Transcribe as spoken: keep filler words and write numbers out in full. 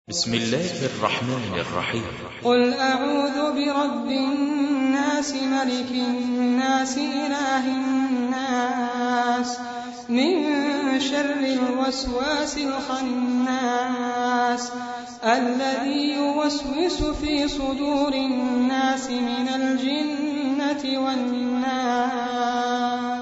بسم الله الرحمن الرحيم. قل أعوذ برب الناس ملك الناس إله الناس من شر الوسواس الخناس الذي يوسوس في صدور الناس من الجنة والناس.